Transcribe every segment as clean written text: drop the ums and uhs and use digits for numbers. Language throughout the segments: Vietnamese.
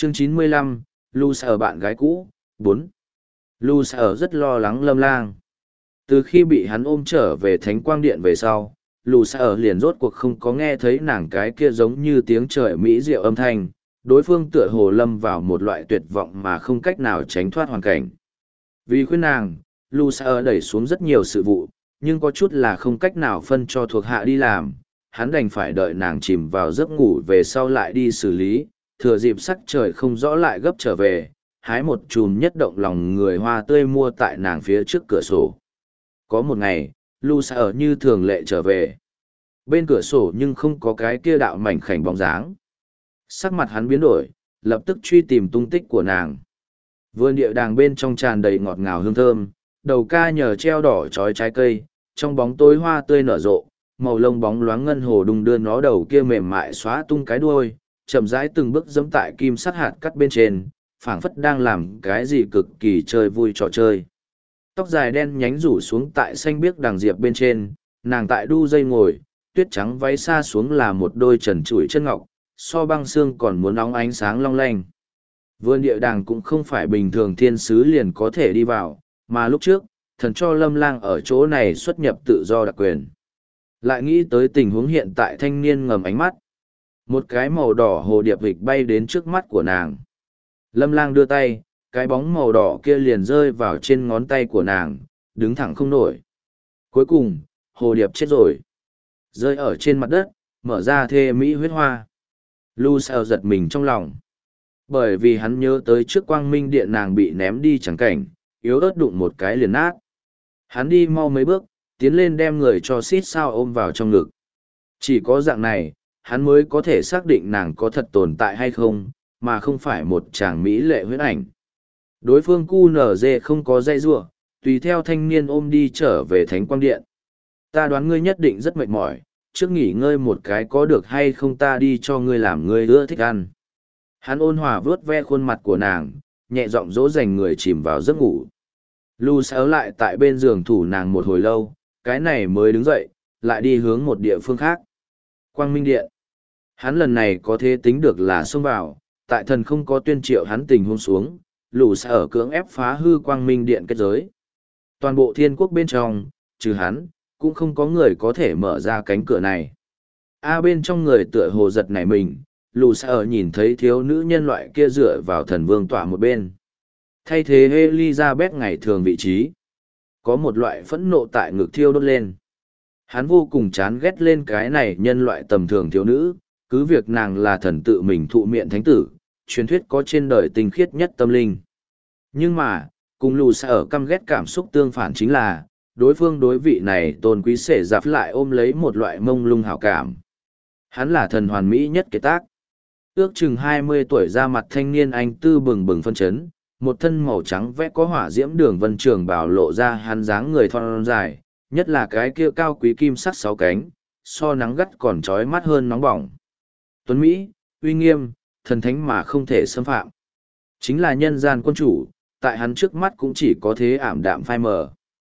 Chương 95, Lu Sở bạn gái cũ, 4. Lu Sở rất lo lắng Lâm Lang. Từ khi bị hắn ôm trở về Thánh Quang Điện về sau, Lu Sở liền rốt cuộc không có nghe thấy nàng cái kia giống như tiếng trời mỹ diệu âm thanh, đối phương tựa hồ lâm vào một loại tuyệt vọng mà không cách nào tránh thoát hoàn cảnh. Vì khuyên nàng, Lu Sở đẩy xuống rất nhiều sự vụ, nhưng có chút là không cách nào phân cho thuộc hạ đi làm, hắn đành phải đợi nàng chìm vào giấc ngủ về sau lại đi xử lý, thừa dịp sắc trời không rõ lại gấp trở về, hái một chùm nhất động lòng người hoa tươi mua tại nàng phía trước cửa sổ. Có một ngày, Lu Sở như thường lệ trở về. Bên cửa sổ nhưng không có cái kia đạo mảnh khảnh bóng dáng. Sắc mặt hắn biến đổi, lập tức truy tìm tung tích của nàng. Vườn địa đàng bên trong tràn đầy ngọt ngào hương thơm, đầu ca nhờ treo đỏ trói trái cây, trong bóng tối hoa tươi nở rộ, màu lông bóng loáng ngân hồ đung đưa nó đầu kia mềm mại xóa tung cái đuôi, chậm rãi từng bước dẫm tại kim sắt hạt cắt bên trên, phảng phất đang làm cái gì cực kỳ chơi vui trò chơi. Tóc dài đen nhánh rủ xuống tại xanh biếc đằng diệp bên trên, nàng tại đu dây ngồi, tuyết trắng váy xa xuống là một đôi trần trụi chân ngọc, so băng xương còn muốn óng ánh sáng long lanh. Vườn địa đàng cũng không phải bình thường thiên sứ liền có thể đi vào, mà lúc trước, thần cho Lâm Lang ở chỗ này xuất nhập tự do đặc quyền. Lại nghĩ tới tình huống hiện tại thanh niên ngầm ánh mắt. Một cái màu đỏ hồ điệp hịch bay đến trước mắt của nàng. Lâm Lang đưa tay, cái bóng màu đỏ kia liền rơi vào trên ngón tay của nàng, đứng thẳng không nổi. Cuối cùng, hồ điệp chết rồi. Rơi ở trên mặt đất, mở ra thê mỹ huyết hoa. Lu Sở giật mình trong lòng. Bởi vì hắn nhớ tới trước quang minh điện nàng bị ném đi chẳng cảnh, yếu ớt đụng một cái liền nát. Hắn đi mau mấy bước, tiến lên đem người cho xít sao ôm vào trong ngực. Chỉ có dạng này, hắn mới có thể xác định nàng có thật tồn tại hay không, mà không phải một chàng mỹ lệ huyết ảnh. Đối phương QNZ không có dây rua, tùy theo thanh niên ôm đi trở về Thánh Quang Điện. Ta đoán ngươi nhất định rất mệt mỏi, trước nghỉ ngơi một cái có được hay không ta đi cho ngươi làm ngươi ưa thích ăn. Hắn ôn hòa vớt ve khuôn mặt của nàng, nhẹ giọng dỗ dành người chìm vào giấc ngủ. Lu Sở lại tại bên giường thủ nàng một hồi lâu, cái này mới đứng dậy, lại đi hướng một địa phương khác. Quang Minh Điện. Hắn lần này có thể tính được là xông vào, tại thần không có tuyên triệu hắn tình huống xuống, Lu Sở cưỡng ép phá hư Quang Minh Điện kết giới. Toàn bộ thiên quốc bên trong, trừ hắn, cũng không có người có thể mở ra cánh cửa này. Bên trong người tựa hồ giật nảy mình, Lu Sở nhìn thấy thiếu nữ nhân loại kia dựa vào thần vương tỏa một bên. Thay thế Elizabeth ngày thường vị trí. Có một loại phẫn nộ tại ngực thiêu đốt lên. Hắn vô cùng chán ghét lên cái này nhân loại tầm thường thiếu nữ, cứ việc nàng là thần tự mình thụ miệng thánh tử, truyền thuyết có trên đời tinh khiết nhất tâm linh. Nhưng mà, cùng Lu Sở căm ghét cảm xúc tương phản chính là, đối phương đối vị này tôn quý sể giáp lại ôm lấy một loại mông lung hảo cảm. Hắn là thần hoàn mỹ nhất kế tác. Ước chừng 20 tuổi ra mặt thanh niên anh tư bừng bừng phân chấn, một thân màu trắng vẽ có hỏa diễm đường vân trường bảo lộ ra hắn dáng người thon dài, nhất là cái kia cao quý kim sắc sáu cánh, so nắng gắt còn trói mắt hơn nóng bỏng. Tuấn Mỹ, uy nghiêm, thần thánh mà không thể xâm phạm. Chính là nhân gian quân chủ, tại hắn trước mắt cũng chỉ có thế ảm đạm phai mờ.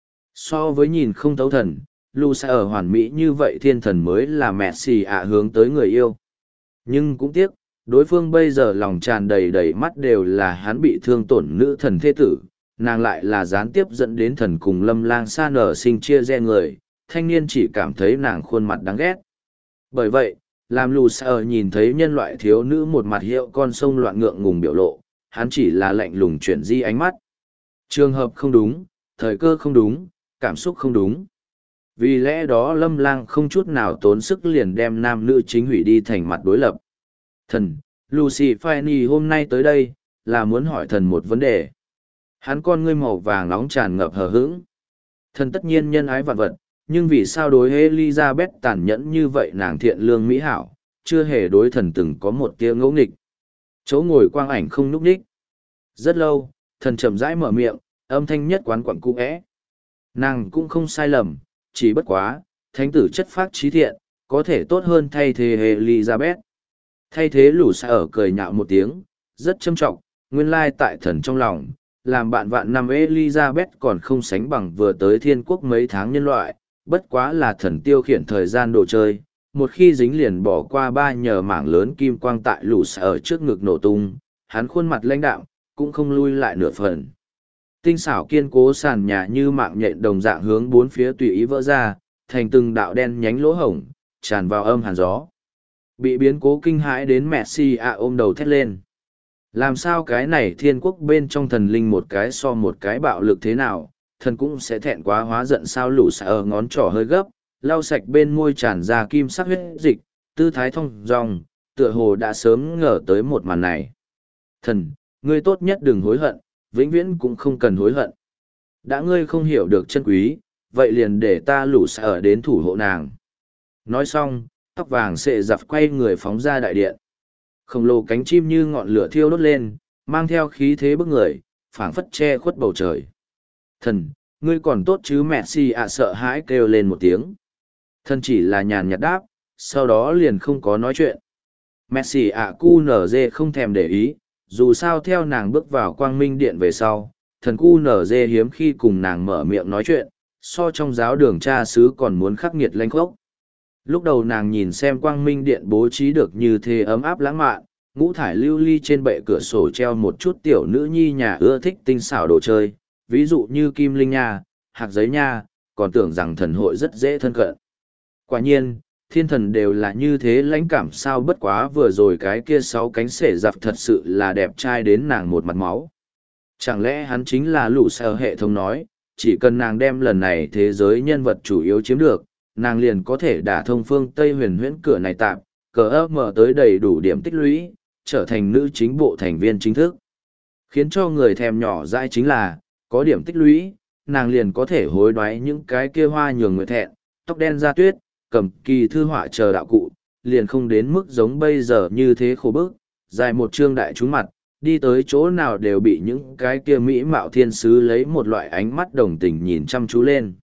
So với nhìn không thấu thần, Lu Sở hoàn mỹ như vậy thiên thần mới là mẹ xì hướng tới người yêu. Nhưng cũng tiếc, đối phương bây giờ lòng tràn đầy đầy mắt đều là hắn bị thương tổn nữ thần thế tử, nàng lại là gián tiếp dẫn đến thần cùng Lâm Lang xa nở sinh chia rẽ người, thanh niên chỉ cảm thấy nàng khuôn mặt đáng ghét. Bởi vậy, làm Lu Sở nhìn thấy nhân loại thiếu nữ một mặt hiệu con sông loạn ngượng ngùng biểu lộ, hắn chỉ là lạnh lùng chuyển di ánh mắt. Trường hợp không đúng, thời cơ không đúng, cảm xúc không đúng. Vì lẽ đó Lâm Lang không chút nào tốn sức liền đem nam nữ chính hủy đi thành mặt đối lập. Thần, Lucy Fanny hôm nay tới đây, là muốn hỏi thần một vấn đề. Hắn con ngươi màu vàng nóng tràn ngập hờ hững. Thần tất nhiên nhân ái vạn vật, nhưng vì sao đối Elizabeth tàn nhẫn như vậy nàng thiện lương mỹ hảo, chưa hề đối thần từng có một tia ngẫu nghịch. Chỗ ngồi quang ảnh không núp ních. Rất lâu, thần chậm rãi mở miệng, âm thanh nhất quán quặn cũ é. Nàng cũng không sai lầm, chỉ bất quá, thánh tử chất phác trí thiện, có thể tốt hơn thay thế Elizabeth. Thay thế Lu Sở cười nhạo một tiếng, rất châm trọng, nguyên lai tại thần trong lòng, làm bạn vạn năm Elizabeth còn không sánh bằng vừa tới thiên quốc mấy tháng nhân loại, bất quá là thần tiêu khiển thời gian đồ chơi. Một khi dính liền bỏ qua ba nhờ mảng lớn kim quang tại Lu Sở trước ngực nổ tung, hắn khuôn mặt lãnh đạm, cũng không lui lại nửa phần. Tinh xảo kiên cố sàn nhà như mạng nhện đồng dạng hướng bốn phía tùy ý vỡ ra, thành từng đạo đen nhánh lỗ hổng, tràn vào âm hàn gió. Bị biến cố kinh hãi đến Messi ôm đầu thét lên. Làm sao cái này thiên quốc bên trong thần linh một cái so một cái bạo lực thế nào, thần cũng sẽ thẹn quá hóa giận sao lũ ở ngón trỏ hơi gấp, lau sạch bên môi tràn ra kim sắc huyết dịch, tư thái thong dong, tựa hồ đã sớm ngờ tới một màn này. Thần, ngươi tốt nhất đừng hối hận, vĩnh viễn cũng không cần hối hận. Đã ngươi không hiểu được chân quý, vậy liền để ta lũ ở đến thủ hộ nàng. Nói xong, tóc vàng sệ dập quay người phóng ra đại điện. Khổng lồ cánh chim như ngọn lửa thiêu đốt lên, mang theo khí thế bức người, phảng phất che khuất bầu trời. Thần, ngươi còn tốt chứ? Messi sợ hãi kêu lên một tiếng. Thần chỉ là nhàn nhạt đáp, sau đó liền không có nói chuyện. Messi QNZ không thèm để ý, dù sao theo nàng bước vào quang minh điện về sau, thần QNZ hiếm khi cùng nàng mở miệng nói chuyện, so trong giáo đường cha xứ còn muốn khắc nghiệt lanh khốc. Lúc đầu nàng nhìn xem quang minh điện bố trí được như thế ấm áp lãng mạn, ngũ thải lưu ly trên bệ cửa sổ treo một chút tiểu nữ nhi nhà ưa thích tinh xảo đồ chơi, ví dụ như kim linh nha, hạt giấy nha, còn tưởng rằng thần hội rất dễ thân cận. Quả nhiên, thiên thần đều là như thế lãnh cảm sao, bất quá vừa rồi cái kia 6 cánh sể giặc thật sự là đẹp trai đến nàng một mặt máu. Chẳng lẽ hắn chính là lũ sở hệ thống nói, chỉ cần nàng đem lần này thế giới nhân vật chủ yếu chiếm được, nàng liền có thể đả thông phương Tây huyền huyễn cửa này tạm, cờ ấp mở tới đầy đủ điểm tích lũy, trở thành nữ chính bộ thành viên chính thức. Khiến cho người thèm nhỏ dãi chính là, có điểm tích lũy, nàng liền có thể hối đoái những cái kia hoa nhường người thẹn, tóc đen da tuyết, cầm kỳ thư họa chờ đạo cụ, liền không đến mức giống bây giờ như thế khổ bức, dài một trương đại trúng mặt, đi tới chỗ nào đều bị những cái kia mỹ mạo thiên sứ lấy một loại ánh mắt đồng tình nhìn chăm chú lên.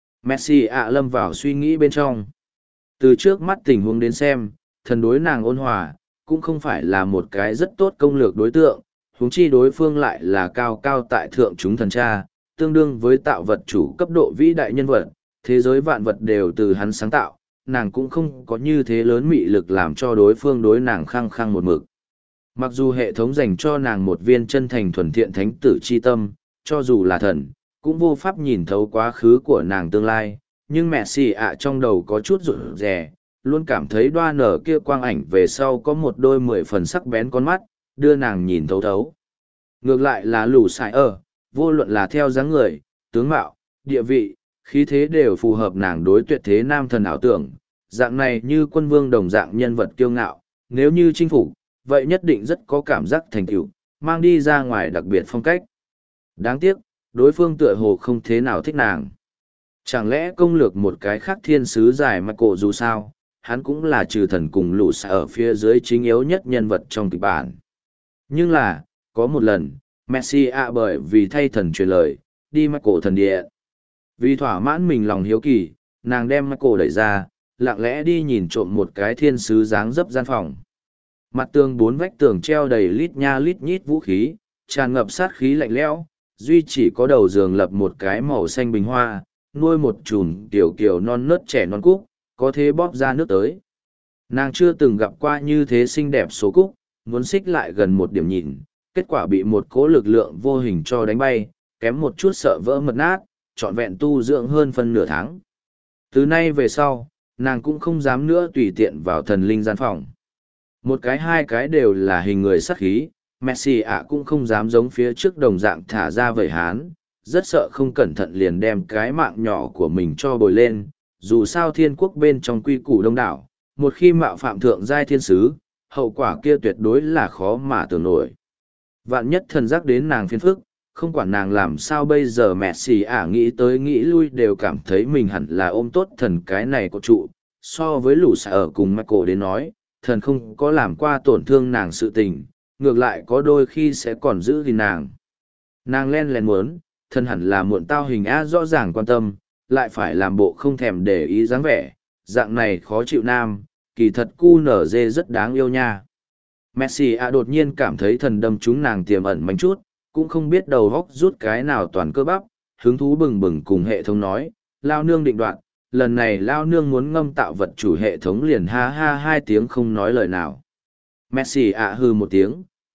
Messi lâm vào suy nghĩ bên trong. Từ trước mắt tình huống đến xem, thần đối nàng ôn hòa, cũng không phải là một cái rất tốt công lược đối tượng, huống chi đối phương lại là cao cao tại thượng chúng thần cha, tương đương với tạo vật chủ cấp độ vĩ đại nhân vật, thế giới vạn vật đều từ hắn sáng tạo, nàng cũng không có như thế lớn mị lực làm cho đối phương đối nàng khăng khăng một mực. Mặc dù hệ thống dành cho nàng một viên chân thành thuần thiện thánh tử chi tâm, cho dù là thần, cũng vô pháp nhìn thấu quá khứ của nàng tương lai, nhưng mẹ xì trong đầu có chút rụt rè, luôn cảm thấy đoa nở kia quang ảnh về sau có một đôi 10 phần sắc bén con mắt, đưa nàng nhìn thấu thấu. Ngược lại là lũ sải vô luận là theo dáng người, tướng mạo, địa vị, khí thế đều phù hợp nàng đối tuyệt thế nam thần ảo tưởng, dạng này như quân vương đồng dạng nhân vật kiêu ngạo, nếu như chinh phục, vậy nhất định rất có cảm giác thành tựu, mang đi ra ngoài đặc biệt phong cách. Đáng tiếc, đối phương tựa hồ không thế nào thích nàng. Chẳng lẽ công lược một cái khác thiên sứ dài mà cổ dù sao, hắn cũng là trừ thần cùng lũ xa ở phía dưới chính yếu nhất nhân vật trong kịch bản. Nhưng là, có một lần, Messi bởi vì thay thần truyền lời, đi mắc cổ thần địa. Vì thỏa mãn mình lòng hiếu kỳ, nàng đem mắc cổ đẩy ra, lặng lẽ đi nhìn trộm một cái thiên sứ dáng dấp gian phòng. Mặt tường 4 vách tường treo đầy lít nha lít nhít vũ khí, tràn ngập sát khí lạnh lẽo, duy chỉ có đầu giường lập một cái màu xanh bình hoa, nuôi một chùm tiểu kiều non nớt trẻ non cúc, có thế bóp ra nước tới. Nàng chưa từng gặp qua như thế xinh đẹp số cúc, muốn xích lại gần một điểm nhìn, kết quả bị một cỗ lực lượng vô hình cho đánh bay, kém một chút sợ vỡ mật nát, trọn vẹn tu dưỡng hơn phân nửa tháng. Từ nay về sau, nàng cũng không dám nữa tùy tiện vào thần linh gian phòng. Một cái hai cái đều là hình người sắc khí, Messi cũng không dám giống phía trước đồng dạng thả ra vẩy hán, rất sợ không cẩn thận liền đem cái mạng nhỏ của mình cho bồi lên, dù sao thiên quốc bên trong quy củ đông đảo, một khi mạo phạm thượng giai thiên sứ, hậu quả kia tuyệt đối là khó mà tưởng nổi. Vạn nhất thần giác đến nàng phiền phức, không quản nàng làm sao bây giờ Messi nghĩ tới nghĩ lui đều cảm thấy mình hẳn là ôm tốt thần cái này có trụ, so với lũ xạ ở cùng Michael đến nói, thần không có làm qua tổn thương nàng sự tình, ngược lại có đôi khi sẽ còn giữ gìn nàng. Nàng len lén muốn, thần hẳn là muộn tao hình rõ ràng quan tâm, lại phải làm bộ không thèm để ý dáng vẻ, dạng này khó chịu nam, kỳ thật cu nở dê rất đáng yêu nha. Messi đột nhiên cảm thấy thần đâm chúng nàng tiềm ẩn mánh chút, cũng không biết đầu góc rút cái nào toàn cơ bắp, hứng thú bừng bừng cùng hệ thống nói, lao nương định đoạn, lần này lao nương muốn ngâm tạo vật chủ hệ thống liền ha ha 2 tiếng không nói lời nào. Messi hư một tiếng,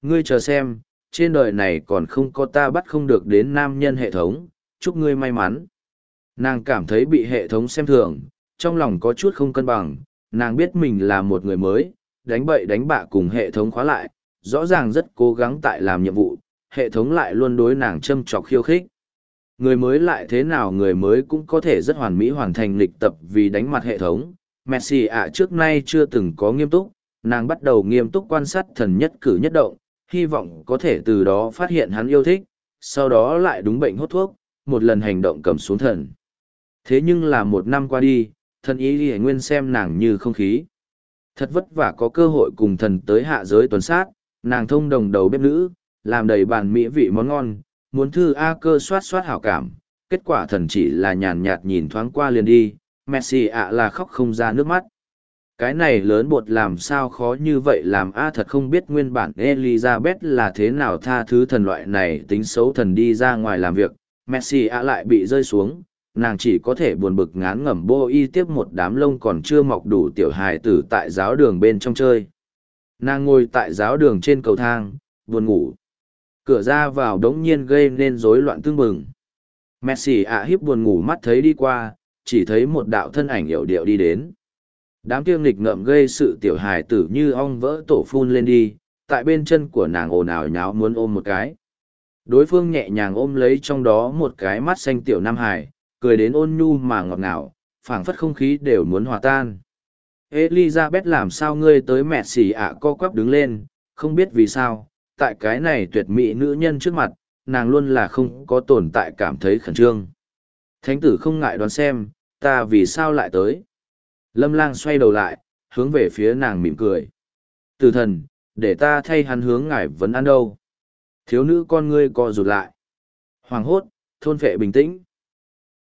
Ngươi chờ xem, trên đời này còn không có ta bắt không được đến nam nhân hệ thống, chúc ngươi may mắn. Nàng cảm thấy bị hệ thống xem thường, trong lòng có chút không cân bằng, nàng biết mình là một người mới, đánh bậy đánh bạ cùng hệ thống khóa lại, rõ ràng rất cố gắng tại làm nhiệm vụ, hệ thống lại luôn đối nàng châm chọc khiêu khích. Người mới lại thế nào, người mới cũng có thể rất hoàn mỹ hoàn thành lịch tập vì đánh mặt hệ thống. Messi ạ trước nay chưa từng có nghiêm túc, nàng bắt đầu nghiêm túc quan sát thần nhất cử nhất động, hy vọng có thể từ đó phát hiện hắn yêu thích, sau đó lại đúng bệnh hốt thuốc, một lần hành động cầm xuống thần. Thế nhưng là một năm qua đi, thần ý ghi nguyên xem nàng như không khí. Thật vất vả có cơ hội cùng thần tới hạ giới tuần sát, nàng thông đồng đầu bếp nữ, làm đầy bàn mỹ vị món ngon, muốn thư A cơ soát soát hảo cảm. Kết quả thần chỉ là nhàn nhạt nhìn thoáng qua liền đi, Messi ạ là khóc không ra nước mắt. Cái này lớn bột làm sao khó như vậy làm A thật không biết nguyên bản Elizabeth là thế nào tha thứ thần loại này tính xấu thần đi ra ngoài làm việc, Messi ạ lại bị rơi xuống, nàng chỉ có thể buồn bực ngán ngẩm bô y tiếp một đám lông còn chưa mọc đủ tiểu hài tử tại giáo đường bên trong chơi. Nàng ngồi tại giáo đường trên cầu thang, buồn ngủ. Cửa ra vào đống nhiên gây nên rối loạn tương bừng. Messi ạ hiếp buồn ngủ mắt thấy đi qua, chỉ thấy một đạo thân ảnh yểu điệu đi đến. Đám kia nghịch ngợm gây sự tiểu hài tử như ong vỡ tổ phun lên đi, tại bên chân của nàng ồn ào nháo muốn ôm một cái. Đối phương nhẹ nhàng ôm lấy trong đó một cái mắt xanh tiểu nam hài, cười đến ôn nhu mà ngọt ngào, phảng phất không khí đều muốn hòa tan. Elizabeth làm sao ngươi tới mẹ xỉ ạ co quắp đứng lên, không biết vì sao, tại cái này tuyệt mỹ nữ nhân trước mặt, nàng luôn là không có tồn tại cảm thấy khẩn trương. Thánh tử không ngại đoán xem, ta vì sao lại tới. Lâm Lang xoay đầu lại, hướng về phía nàng mỉm cười. Tử thần, để ta thay hắn hướng ngài vấn ăn đâu. Thiếu nữ con ngươi co rụt lại. Hoàng hốt, thôn phệ bình tĩnh.